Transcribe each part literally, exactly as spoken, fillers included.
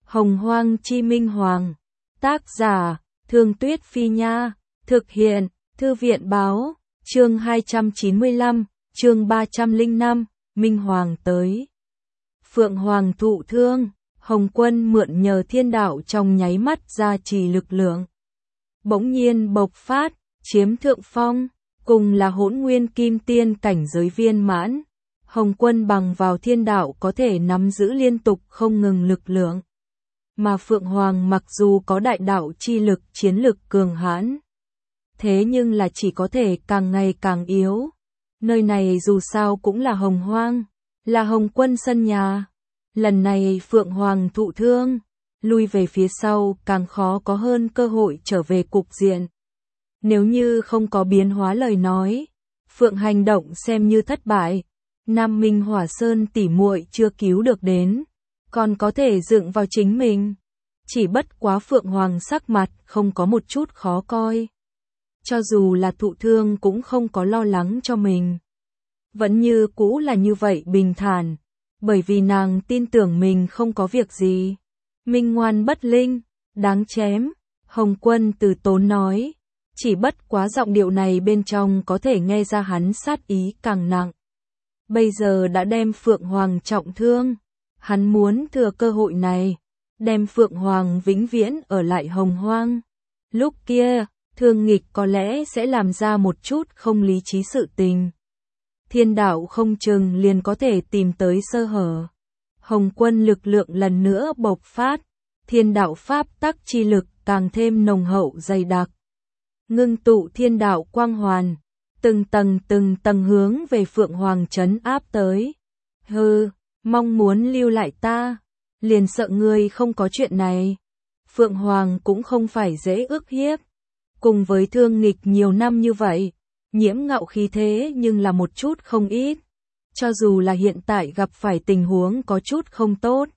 Hồng Hoang Chi Minh Hoàng. Tác giả, Thương Tuyết Phi Nha. Thực hiện, Thư viện Báo. Chương hai trăm chín mươi lăm, chương ba trăm lẻ năm, Minh Hoàng tới. Phượng Hoàng thụ thương, Hồng Quân mượn nhờ thiên đạo trong nháy mắt gia trì lực lượng. Bỗng nhiên bộc phát, chiếm thượng phong, cùng là hỗn nguyên kim tiên cảnh giới viên mãn. Hồng Quân bằng vào thiên đạo có thể nắm giữ liên tục không ngừng lực lượng. Mà Phượng Hoàng mặc dù có đại đạo chi lực chiến lực cường hãn, thế nhưng là chỉ có thể càng ngày càng yếu. Nơi này dù sao cũng là Hồng Hoang, là Hồng Quân sân nhà. Lần này Phượng Hoàng thụ thương, lui về phía sau càng khó có hơn cơ hội trở về cục diện. Nếu như không có biến hóa lời nói, Phượng hành động xem như thất bại. Nam Minh Hỏa Sơn tỉ muội chưa cứu được đến, còn có thể dựng vào chính mình. Chỉ bất quá Phượng Hoàng sắc mặt không có một chút khó coi. Cho dù là thụ thương cũng không có lo lắng cho mình. Vẫn như cũ là như vậy bình thản, bởi vì nàng tin tưởng mình không có việc gì. Minh ngoan bất linh, đáng chém, Hồng Quân từ tốn nói. Chỉ bất quá giọng điệu này bên trong có thể nghe ra hắn sát ý càng nặng. Bây giờ đã đem Phượng Hoàng trọng thương, hắn muốn thừa cơ hội này, đem Phượng Hoàng vĩnh viễn ở lại Hồng Hoang. Lúc kia, Thương Nghịch có lẽ sẽ làm ra một chút không lý trí sự tình. Thiên đạo không chừng liền có thể tìm tới sơ hở. Hồng Quân lực lượng lần nữa bộc phát, thiên đạo pháp tắc chi lực càng thêm nồng hậu dày đặc. Ngưng tụ thiên đạo quang hoàn, từng tầng từng tầng hướng về Phượng Hoàng trấn áp tới. Hừ, mong muốn lưu lại ta, liền sợ ngươi không có chuyện này. Phượng Hoàng cũng không phải dễ ức hiếp. Cùng với Thương Nghịch nhiều năm như vậy, nhiễm ngạo khí thế nhưng là một chút không ít. Cho dù là hiện tại gặp phải tình huống có chút không tốt,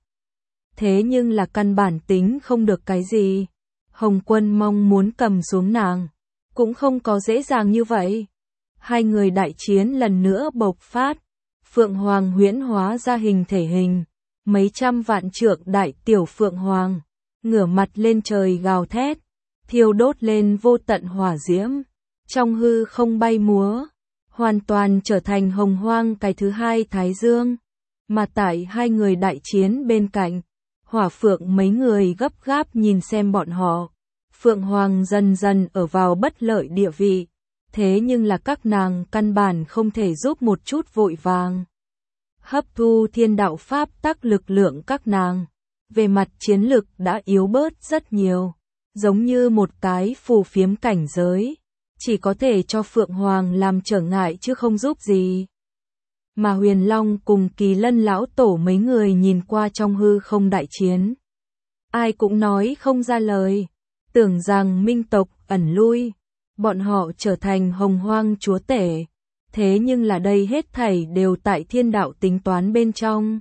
thế nhưng là căn bản tính không được cái gì. Hồng Quân mong muốn cầm xuống nàng, cũng không có dễ dàng như vậy. Hai người đại chiến lần nữa bộc phát, Phượng Hoàng huyễn hóa ra hình thể hình, mấy trăm vạn trượng đại tiểu Phượng Hoàng, ngửa mặt lên trời gào thét, thiêu đốt lên vô tận hỏa diễm, trong hư không bay múa, hoàn toàn trở thành Hồng Hoang cái thứ hai Thái Dương. Mà tại hai người đại chiến bên cạnh, Hỏa Phượng mấy người gấp gáp nhìn xem bọn họ. Phượng Hoàng dần dần ở vào bất lợi địa vị, thế nhưng là các nàng căn bản không thể giúp một chút vội vàng. Hấp thu thiên đạo pháp tắc lực lượng các nàng, về mặt chiến lực đã yếu bớt rất nhiều, giống như một cái phù phiếm cảnh giới, chỉ có thể cho Phượng Hoàng làm trở ngại chứ không giúp gì. Mà Huyền Long cùng Kỳ Lân lão tổ mấy người nhìn qua trong hư không đại chiến, ai cũng nói không ra lời, tưởng rằng Minh tộc ẩn lui, bọn họ trở thành Hồng Hoang chúa tể, thế nhưng là đây hết thảy đều tại thiên đạo tính toán bên trong.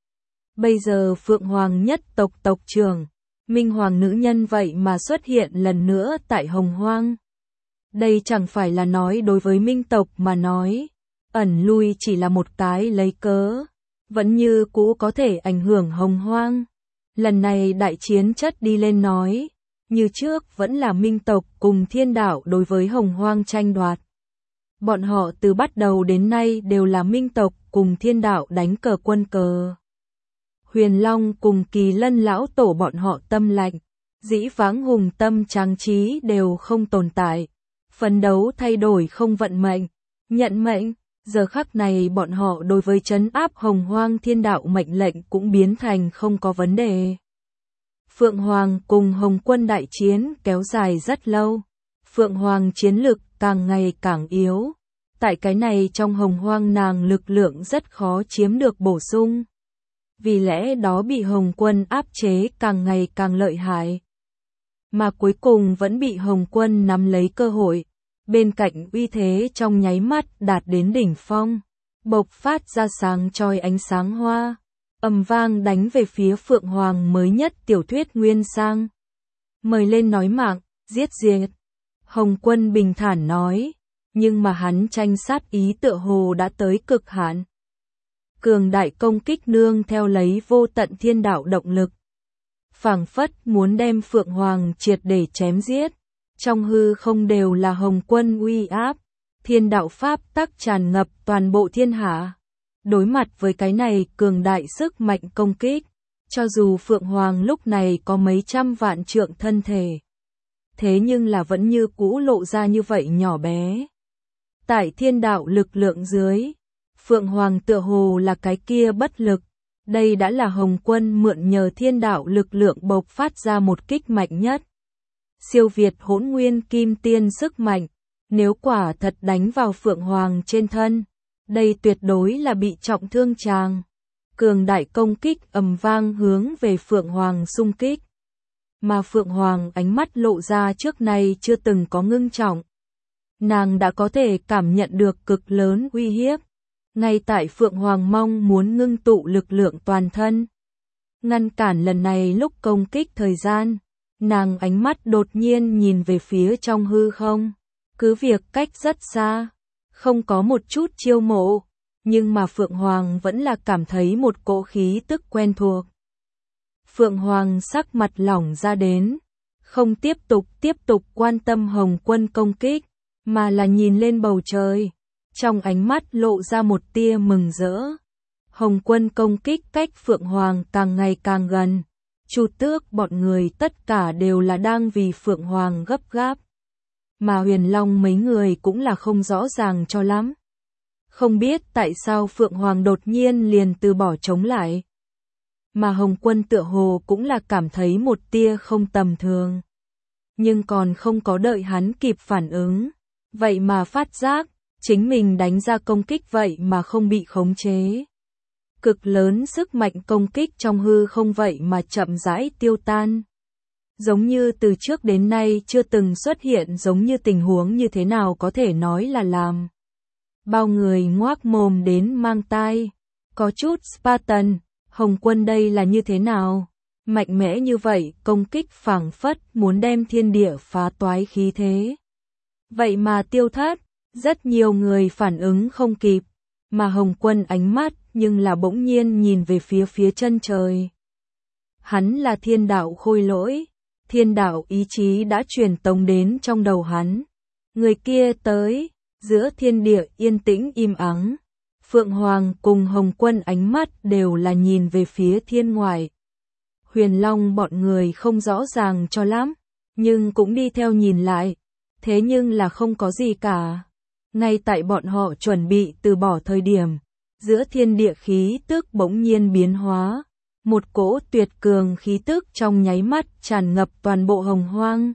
Bây giờ Phượng Hoàng nhất tộc tộc trưởng, Minh Hoàng nữ nhân vậy mà xuất hiện lần nữa tại Hồng Hoang. Đây chẳng phải là nói đối với Minh tộc mà nói, ẩn lui chỉ là một cái lấy cớ, vẫn như cũ có thể ảnh hưởng Hồng Hoang. Lần này đại chiến chất đi lên nói, như trước vẫn là Minh tộc cùng thiên đạo đối với Hồng Hoang tranh đoạt. Bọn họ từ bắt đầu đến nay đều là Minh tộc cùng thiên đạo đánh cờ quân cờ. Huyền Long cùng Kỳ Lân lão tổ bọn họ tâm lạnh, dĩ vãng hùng tâm tráng trí đều không tồn tại. Phấn đấu thay đổi không vận mệnh, nhận mệnh, giờ khắc này bọn họ đối với trấn áp Hồng Hoang thiên đạo mệnh lệnh cũng biến thành không có vấn đề. Phượng Hoàng cùng Hồng Quân đại chiến kéo dài rất lâu, Phượng Hoàng chiến lực càng ngày càng yếu, tại cái này trong Hồng Hoang nàng lực lượng rất khó chiếm được bổ sung. Vì lẽ đó bị Hồng Quân áp chế càng ngày càng lợi hại. Mà cuối cùng vẫn bị Hồng Quân nắm lấy cơ hội, bên cạnh uy thế trong nháy mắt đạt đến đỉnh phong, bộc phát ra sáng chói ánh sáng hoa, ầm vang đánh về phía Phượng Hoàng mới nhất tiểu thuyết Nguyên Sang. Mời lên nói mạng, giết diệt. Hồng Quân bình thản nói, nhưng mà hắn tranh sát ý tựa hồ đã tới cực hạn. Cường đại công kích nương theo lấy vô tận thiên đạo động lực. phảng phất muốn đem Phượng Hoàng triệt để chém giết. Trong hư không đều là hồng quân uy áp, thiên đạo pháp tắc tràn ngập toàn bộ thiên hạ. Đối mặt với cái này cường đại sức mạnh công kích, cho dù Phượng Hoàng lúc này có mấy trăm vạn trượng thân thể, thế nhưng là vẫn như cũ lộ ra như vậy nhỏ bé. Tại thiên đạo lực lượng dưới, Phượng Hoàng tựa hồ là cái kia bất lực. Đây đã là Hồng Quân mượn nhờ thiên đạo lực lượng bộc phát ra một kích mạnh nhất. Siêu việt hỗn nguyên kim tiên sức mạnh, nếu quả thật đánh vào Phượng Hoàng trên thân, đây tuyệt đối là bị trọng thương tràng. Cường đại công kích ầm vang hướng về Phượng Hoàng xung kích. Mà Phượng Hoàng ánh mắt lộ ra trước nay chưa từng có ngưng trọng. Nàng đã có thể cảm nhận được cực lớn uy hiếp. Ngay tại Phượng Hoàng mong muốn ngưng tụ lực lượng toàn thân, ngăn cản lần này lúc công kích thời gian, nàng ánh mắt đột nhiên nhìn về phía trong hư không. Cứ việc cách rất xa, không có một chút chiêu mộ, nhưng mà Phượng Hoàng vẫn là cảm thấy một cỗ khí tức quen thuộc. Phượng Hoàng sắc mặt lỏng ra đến, không tiếp tục tiếp tục quan tâm Hồng Quân công kích, mà là nhìn lên bầu trời. Trong ánh mắt lộ ra một tia mừng rỡ. Hồng Quân công kích cách Phượng Hoàng càng ngày càng gần. Chu Tước bọn người tất cả đều là đang vì Phượng Hoàng gấp gáp. Mà Huyền Long mấy người cũng là không rõ ràng cho lắm. Không biết tại sao Phượng Hoàng đột nhiên liền từ bỏ chống lại. Mà Hồng Quân tựa hồ cũng là cảm thấy một tia không tầm thường. Nhưng còn không có đợi hắn kịp phản ứng. Vậy mà phát giác. Chính mình đánh ra công kích vậy mà không bị khống chế. Cực lớn sức mạnh công kích trong hư không vậy mà chậm rãi tiêu tan. Giống như từ trước đến nay chưa từng xuất hiện giống như tình huống như thế nào có thể nói là làm. Bao người ngoác mồm đến mang tai. Có chút Spartan, Hồng Quân đây là như thế nào? Mạnh mẽ như vậy công kích phảng phất muốn đem thiên địa phá toái khí thế. Vậy mà tiêu thất. Rất nhiều người phản ứng không kịp, mà Hồng Quân ánh mắt nhưng là bỗng nhiên nhìn về phía phía chân trời. Hắn là thiên đạo khôi lỗi, thiên đạo ý chí đã truyền tống đến trong đầu hắn. Người kia tới, giữa thiên địa yên tĩnh im ắng. Phượng Hoàng cùng Hồng Quân ánh mắt đều là nhìn về phía thiên ngoại. Huyền Long bọn người không rõ ràng cho lắm, nhưng cũng đi theo nhìn lại. Thế nhưng là không có gì cả. Ngay tại bọn họ chuẩn bị từ bỏ thời điểm, giữa thiên địa khí tức bỗng nhiên biến hóa, một cỗ tuyệt cường khí tức trong nháy mắt tràn ngập toàn bộ hồng hoang.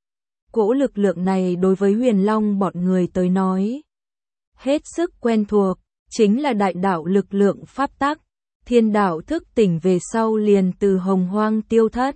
Cỗ lực lượng này đối với Huyền Long bọn người tới nói, hết sức quen thuộc, chính là đại đạo lực lượng pháp tắc, thiên đạo thức tỉnh về sau liền từ hồng hoang tiêu thất.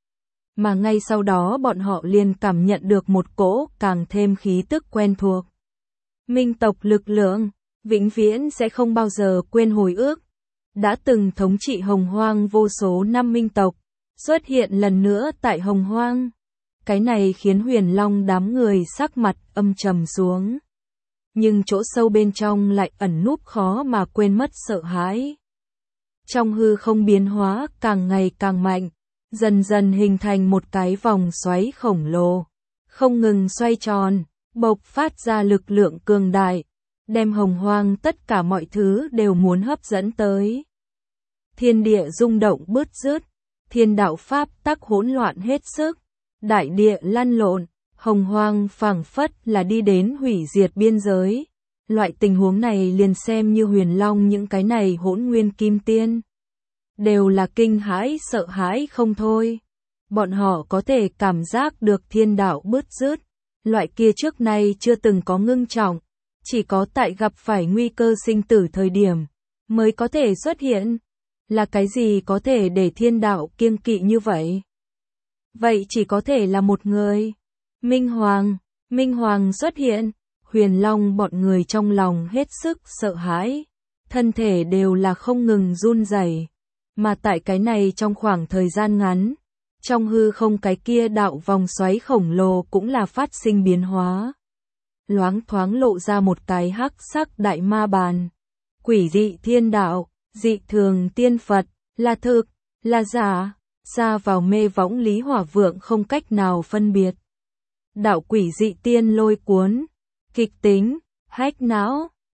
Mà ngay sau đó bọn họ liền cảm nhận được một cỗ càng thêm khí tức quen thuộc. Minh tộc lực lượng, vĩnh viễn sẽ không bao giờ quên hồi ước. Đã từng thống trị hồng hoang vô số năm minh tộc, xuất hiện lần nữa tại hồng hoang. Cái này khiến Huyền Long đám người sắc mặt âm trầm xuống. Nhưng chỗ sâu bên trong lại ẩn núp khó mà quên mất sợ hãi. Trong hư không biến hóa càng ngày càng mạnh, dần dần hình thành một cái vòng xoáy khổng lồ, không ngừng xoay tròn. Bộc phát ra lực lượng cường đại, đem hồng hoang tất cả mọi thứ đều muốn hấp dẫn tới. Thiên địa rung động bứt rứt, thiên đạo pháp tắc hỗn loạn hết sức, đại địa lăn lộn, hồng hoang phảng phất là đi đến hủy diệt biên giới. Loại tình huống này liền xem như Huyền Long những cái này hỗn nguyên kim tiên. Đều là kinh hãi sợ hãi không thôi. Bọn họ có thể cảm giác được thiên đạo bứt rứt. Loại kia trước nay chưa từng có ngưng trọng, chỉ có tại gặp phải nguy cơ sinh tử thời điểm, mới có thể xuất hiện. Là cái gì có thể để thiên đạo kiêng kỵ như vậy? Vậy chỉ có thể là một người. Minh Hoàng, Minh Hoàng xuất hiện, Huyền Long bọn người trong lòng hết sức sợ hãi, thân thể đều là không ngừng run rẩy, mà tại cái này trong khoảng thời gian ngắn, trong hư không cái kia đạo vòng xoáy khổng lồ cũng là phát sinh biến hóa. Loáng thoáng lộ ra một cái hắc sắc đại ma bàn. Quỷ dị thiên đạo, dị thường tiên Phật, là thực, là giả, Xa vào mê võng Lý Hỏa Vượng không cách nào phân biệt. Đạo quỷ dị tiên lôi cuốn, kịch tính, hách não.